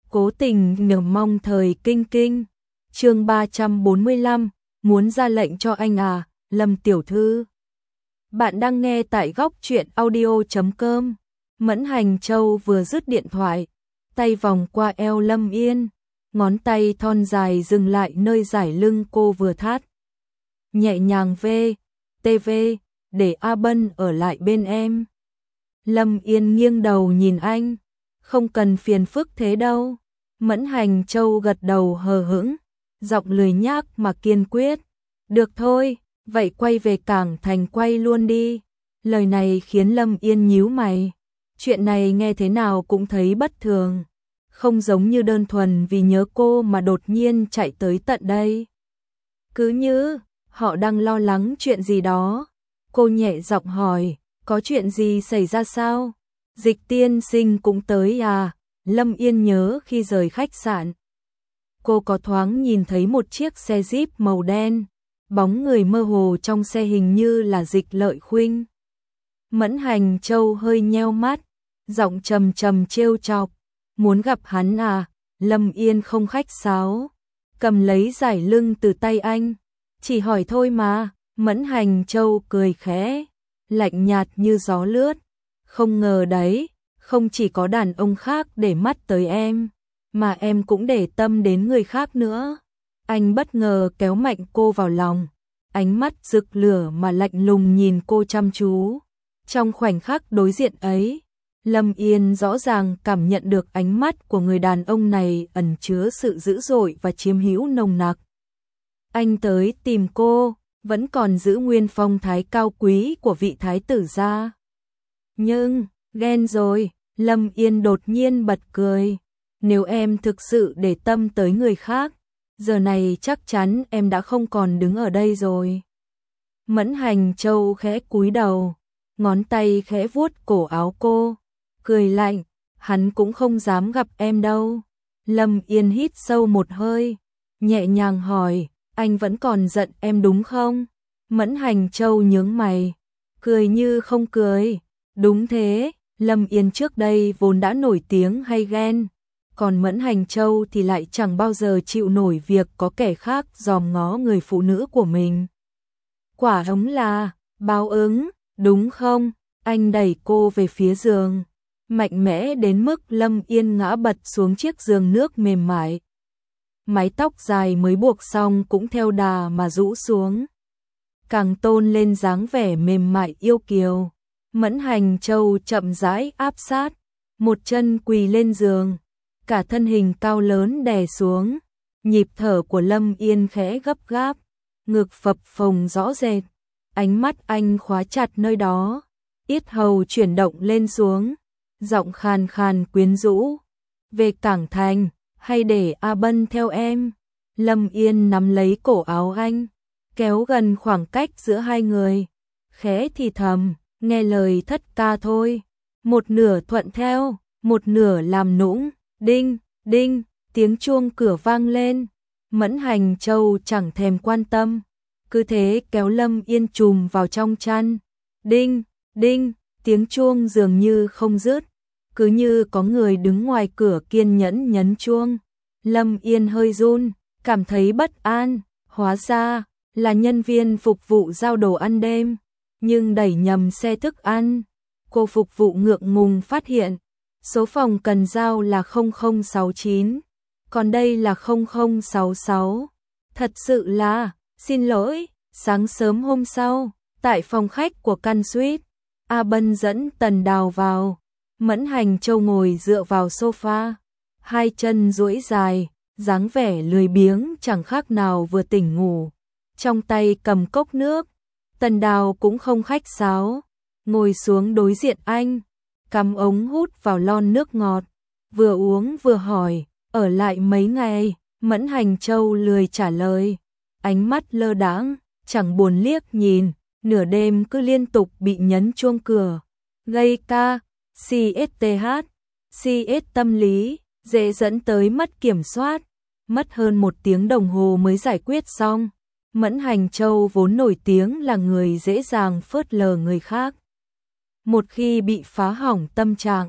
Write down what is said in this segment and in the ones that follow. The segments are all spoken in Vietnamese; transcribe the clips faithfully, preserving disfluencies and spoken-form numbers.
Cố tình nhờ mong thời kinh kinh. Chương ba trăm bốn mươi lăm, muốn ra lệnh cho anh à, Lâm tiểu thư. Bạn đang nghe tại góc truyện audio chấm com. Mẫn Hành Châu vừa dứt điện thoại, tay vòng qua eo Lâm Yên, ngón tay thon dài dừng lại nơi giải lưng cô vừa thắt. Nhẹ nhàng vê, tê vê, để A Bân ở lại bên em. Lâm Yên nghiêng đầu nhìn anh, không cần phiền phức thế đâu. Mẫn Hành Châu gật đầu hờ hững, giọng lười nhác mà kiên quyết. Được thôi, vậy quay về cảng thành quay luôn đi. Lời này khiến Lâm Yên nhíu mày. Chuyện này nghe thế nào cũng thấy bất thường, không giống như đơn thuần vì nhớ cô mà đột nhiên chạy tới tận đây. Cứ như họ đang lo lắng chuyện gì đó. Cô nhẹ giọng hỏi, có chuyện gì xảy ra sao? Dịch tiên sinh cũng tới à? Lâm Yên nhớ khi rời khách sạn, cô có thoáng nhìn thấy một chiếc xe Jeep màu đen, bóng người mơ hồ trong xe hình như là Dịch Lợi Khuynh. Mẫn Hành Châu hơi nheo mắt, giọng trầm trầm trêu chọc, muốn gặp hắn à? Lâm Yên không khách sáo, cầm lấy giải lưng từ tay anh, chỉ hỏi thôi mà. Mẫn Hành Châu cười khẽ, lạnh nhạt như gió lướt, không ngờ đấy, không chỉ có đàn ông khác để mắt tới em, mà em cũng để tâm đến người khác nữa. Anh bất ngờ kéo mạnh cô vào lòng, ánh mắt rực lửa mà lạnh lùng nhìn cô chăm chú. Trong khoảnh khắc đối diện ấy, Lâm Yên rõ ràng cảm nhận được ánh mắt của người đàn ông này ẩn chứa sự dữ dội và chiếm hữu nồng nặc. Anh tới tìm cô, vẫn còn giữ nguyên phong thái cao quý của vị thái tử gia. Nhưng, ghen rồi, Lâm Yên đột nhiên bật cười. Nếu em thực sự để tâm tới người khác, giờ này chắc chắn em đã không còn đứng ở đây rồi. Mẫn Hành Châu khẽ cúi đầu, ngón tay khẽ vuốt cổ áo cô, cười lạnh, hắn cũng không dám gặp em đâu. Lâm Yên hít sâu một hơi, nhẹ nhàng hỏi, anh vẫn còn giận em đúng không? Mẫn Hành Châu nhướng mày, cười như không cười. Đúng thế, Lâm Yên trước đây vốn đã nổi tiếng hay ghen, còn Mẫn Hành Châu thì lại chẳng bao giờ chịu nổi việc có kẻ khác dòm ngó người phụ nữ của mình. Quả ống là báo ứng, đúng không? Anh đẩy cô về phía giường, mạnh mẽ đến mức Lâm Yên ngã bật xuống chiếc giường nước mềm mại. Mái tóc dài mới buộc xong cũng theo đà mà rũ xuống, càng tôn lên dáng vẻ mềm mại yêu kiều. Mẫn Hành Châu chậm rãi áp sát, một chân quỳ lên giường, cả thân hình cao lớn đè xuống. Nhịp thở của Lâm Yên khẽ gấp gáp, ngực phập phồng rõ rệt, ánh mắt anh khóa chặt nơi đó, yết hầu chuyển động lên xuống, giọng khàn khàn quyến rũ. Về cảng thành, hay để A Bân theo em? Lâm Yên nắm lấy cổ áo anh, kéo gần khoảng cách giữa hai người, khẽ thì thầm, nghe lời thất ca thôi. Một nửa thuận theo, một nửa làm nũng. Đinh, đinh, tiếng chuông cửa vang lên. Mẫn Hành Châu chẳng thèm quan tâm, cứ thế kéo Lâm Yên trùm vào trong chăn. Đinh, đinh, tiếng chuông dường như không dứt, cứ như có người đứng ngoài cửa kiên nhẫn nhấn chuông. Lâm Yên hơi run, cảm thấy bất an, hóa ra là nhân viên phục vụ giao đồ ăn đêm, nhưng đẩy nhầm xe thức ăn. Cô phục vụ ngượng ngùng phát hiện số phòng cần giao là không không sáu chín, còn đây là không không sáu sáu. Thật sự là, xin lỗi. Sáng sớm hôm sau, tại phòng khách của căn suite, A Bân dẫn Tần Đào vào. Mẫn Hành Châu ngồi dựa vào sofa, hai chân duỗi dài, dáng vẻ lười biếng chẳng khác nào vừa tỉnh ngủ, trong tay cầm cốc nước. Tần Đào cũng không khách sáo, ngồi xuống đối diện anh, cắm ống hút vào lon nước ngọt, vừa uống vừa hỏi, ở lại mấy ngày? Mẫn Hành Châu lười trả lời, ánh mắt lơ đãng, chẳng buồn liếc nhìn, nửa đêm cứ liên tục bị nhấn chuông cửa, gây ca, xê ét tê hát, xê ét tâm lý, dễ dẫn tới mất kiểm soát, mất hơn một tiếng đồng hồ mới giải quyết xong. Mẫn Hành Châu vốn nổi tiếng là người dễ dàng phớt lờ người khác. Một khi bị phá hỏng tâm trạng,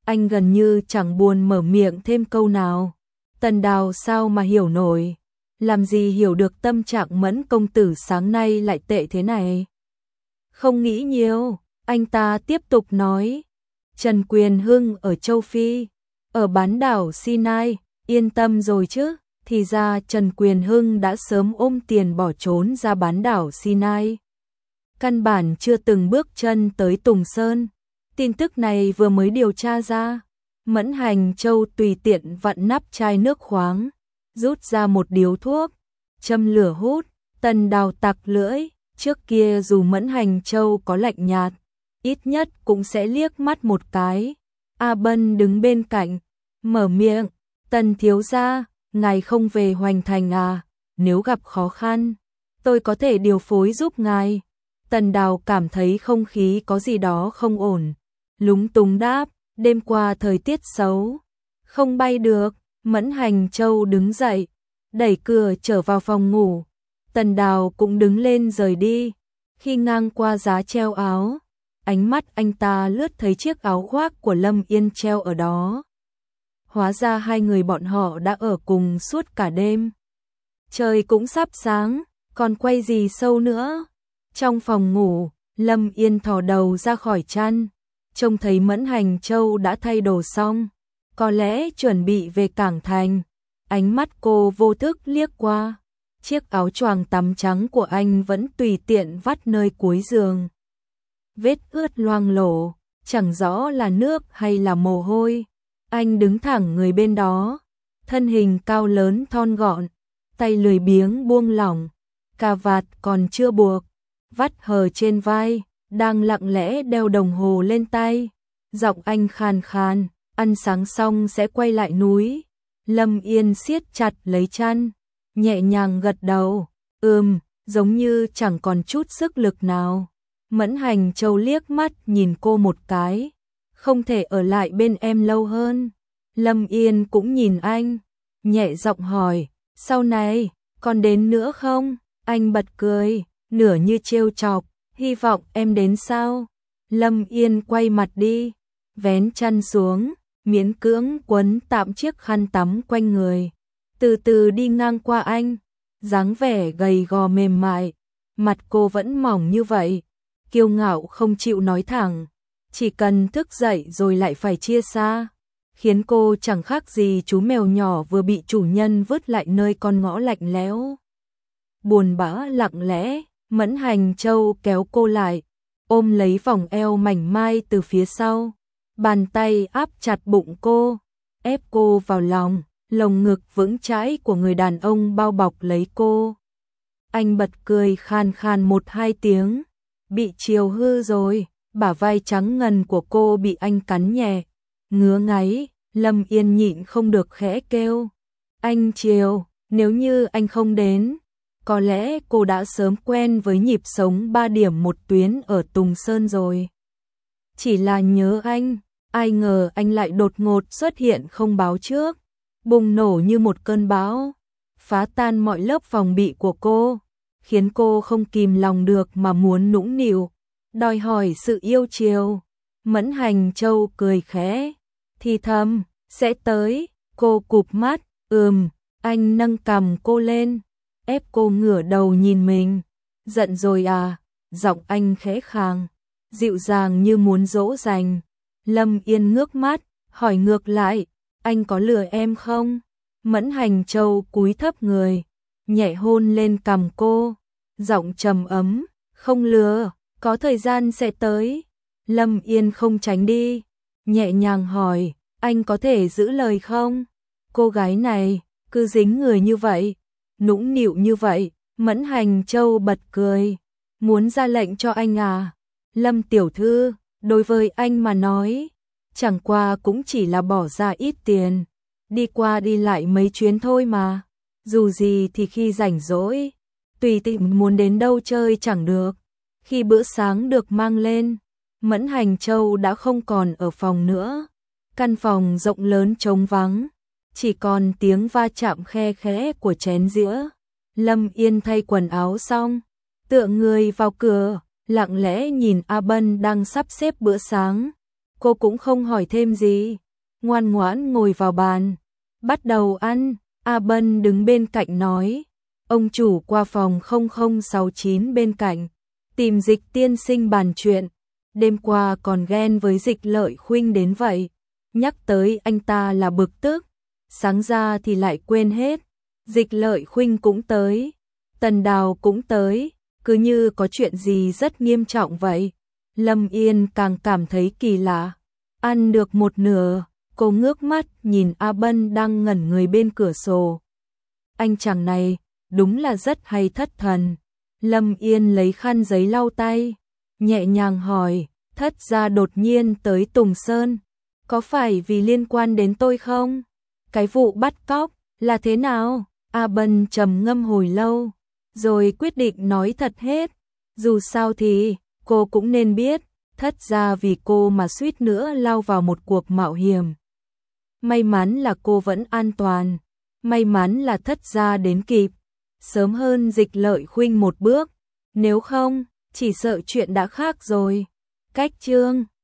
anh gần như chẳng buồn mở miệng thêm câu nào. Tần Đào sao mà hiểu nổi, làm gì hiểu được tâm trạng Mẫn công tử sáng nay lại tệ thế này. Không nghĩ nhiều, anh ta tiếp tục nói, Trần Quyền Hưng ở châu Phi, ở bán đảo Sinai, yên tâm rồi chứ. Thì ra Trần Quyền Hưng đã sớm ôm tiền bỏ trốn ra bán đảo Sinai. Căn bản chưa từng bước chân tới Tùng Sơn. Tin tức này vừa mới điều tra ra. Mẫn Hành Châu tùy tiện vặn nắp chai nước khoáng, rút ra một điếu thuốc, châm lửa hút. Tần Đào tặc lưỡi, trước kia dù Mẫn Hành Châu có lạnh nhạt, ít nhất cũng sẽ liếc mắt một cái. A Bân đứng bên cạnh, mở miệng, Tần thiếu gia, ngài không về Hoành Thành à, nếu gặp khó khăn, tôi có thể điều phối giúp ngài. Tần Đào cảm thấy không khí có gì đó không ổn, lúng túng đáp, đêm qua thời tiết xấu, không bay được. Mẫn Hành Châu đứng dậy, đẩy cửa trở vào phòng ngủ. Tần Đào cũng đứng lên rời đi. Khi ngang qua giá treo áo, ánh mắt anh ta lướt thấy chiếc áo khoác của Lâm Yên treo ở đó. Hóa ra hai người bọn họ đã ở cùng suốt cả đêm. Trời cũng sắp sáng, còn quay gì sâu nữa. Trong phòng ngủ, Lâm Yên thò đầu ra khỏi chăn, trông thấy Mẫn Hành Châu đã thay đồ xong, có lẽ chuẩn bị về cảng thành. Ánh mắt cô vô thức liếc qua, chiếc áo choàng tắm trắng của anh vẫn tùy tiện vắt nơi cuối giường. Vết ướt loang lổ, chẳng rõ là nước hay là mồ hôi. Anh đứng thẳng người bên đó, thân hình cao lớn thon gọn, tay lười biếng buông lỏng, cà vạt còn chưa buộc, vắt hờ trên vai, đang lặng lẽ đeo đồng hồ lên tay. Giọng anh khàn khàn, ăn sáng xong sẽ quay lại núi. Lâm Yên siết chặt lấy chăn, nhẹ nhàng gật đầu, ừm, giống như chẳng còn chút sức lực nào. Mẫn Hành Châu liếc mắt nhìn cô một cái, không thể ở lại bên em lâu hơn. Lâm Yên cũng nhìn anh, nhẹ giọng hỏi, sau này, còn đến nữa không? Anh bật cười, nửa như trêu chọc, hy vọng em đến sao? Lâm Yên quay mặt đi, vén chăn xuống, miễn cưỡng quấn tạm chiếc khăn tắm quanh người, từ từ đi ngang qua anh, dáng vẻ gầy gò mềm mại, mặt cô vẫn mỏng như vậy, kiêu ngạo không chịu nói thẳng, chỉ cần thức dậy rồi lại phải chia xa, khiến cô chẳng khác gì chú mèo nhỏ vừa bị chủ nhân vứt lại nơi con ngõ lạnh lẽo. Buồn bã lặng lẽ, Mẫn Hành Châu kéo cô lại, ôm lấy vòng eo mảnh mai từ phía sau, bàn tay áp chặt bụng cô, ép cô vào lòng, lồng ngực vững chãi của người đàn ông bao bọc lấy cô. Anh bật cười khan khan một hai tiếng, bị chiều hư rồi, bả vai trắng ngần của cô bị anh cắn nhẹ, ngứa ngáy. Lâm Yên nhịn không được khẽ kêu, anh chiều, nếu như anh không đến, có lẽ cô đã sớm quen với nhịp sống ba điểm một tuyến ở Tùng Sơn rồi. Chỉ là nhớ anh, ai ngờ anh lại đột ngột xuất hiện không báo trước, bùng nổ như một cơn bão, phá tan mọi lớp phòng bị của cô, khiến cô không kìm lòng được mà muốn nũng nịu, đòi hỏi sự yêu chiều. Mẫn Hành Châu cười khẽ, thì thầm, sẽ tới. Cô cụp mắt, ừm. Anh nâng cằm cô lên, ép cô ngửa đầu nhìn mình. Giận rồi à? Giọng anh khẽ khàng, dịu dàng như muốn dỗ dành. Lâm Yên ngước mắt, hỏi ngược lại, anh có lừa em không? Mẫn Hành Châu cúi thấp người, nhẹ hôn lên cằm cô, giọng trầm ấm, không lừa, có thời gian sẽ tới. Lâm Yên không tránh đi, nhẹ nhàng hỏi, anh có thể giữ lời không? Cô gái này, cứ dính người như vậy, nũng nịu như vậy. Mẫn Hành Châu bật cười, muốn ra lệnh cho anh à? Lâm tiểu thư, đối với anh mà nói, chẳng qua cũng chỉ là bỏ ra ít tiền, đi qua đi lại mấy chuyến thôi mà. Dù gì thì khi rảnh rỗi, tùy tiện muốn đến đâu chơi chẳng được. Khi bữa sáng được mang lên, Mẫn Hành Châu đã không còn ở phòng nữa. Căn phòng rộng lớn trống vắng, chỉ còn tiếng va chạm khe khẽ của chén dĩa. Lâm Yên thay quần áo xong, tựa người vào cửa, lặng lẽ nhìn A Bân đang sắp xếp bữa sáng. cô cũng không hỏi thêm gì, ngoan ngoãn ngồi vào bàn, bắt đầu ăn. A Bân đứng bên cạnh nói, ông chủ qua phòng không không sáu chín bên cạnh, tìm Dịch tiên sinh bàn chuyện, đêm qua còn ghen với Dịch Lợi Khuynh đến vậy, nhắc tới anh ta là bực tức, sáng ra thì lại quên hết. Dịch Lợi Khuynh cũng tới, Tần Đào cũng tới, cứ như có chuyện gì rất nghiêm trọng vậy. Lâm Yên càng cảm thấy kỳ lạ. Ăn được một nửa, cô ngước mắt nhìn A Bân đang ngẩn người bên cửa sổ. Anh chàng này, đúng là rất hay thất thần. Lâm Yên lấy khăn giấy lau tay, nhẹ nhàng hỏi, thất gia đột nhiên tới Tùng Sơn, có phải vì liên quan đến tôi không? Cái vụ bắt cóc, là thế nào? A Bân trầm ngâm hồi lâu, rồi quyết định nói thật hết. Dù sao thì, cô cũng nên biết, thất gia vì cô mà suýt nữa lao vào một cuộc mạo hiểm. May mắn là cô vẫn an toàn, may mắn là thất gia đến kịp, sớm hơn Dịch Lợi Khuynh một bước, nếu không, chỉ sợ chuyện đã khác rồi. Cách chương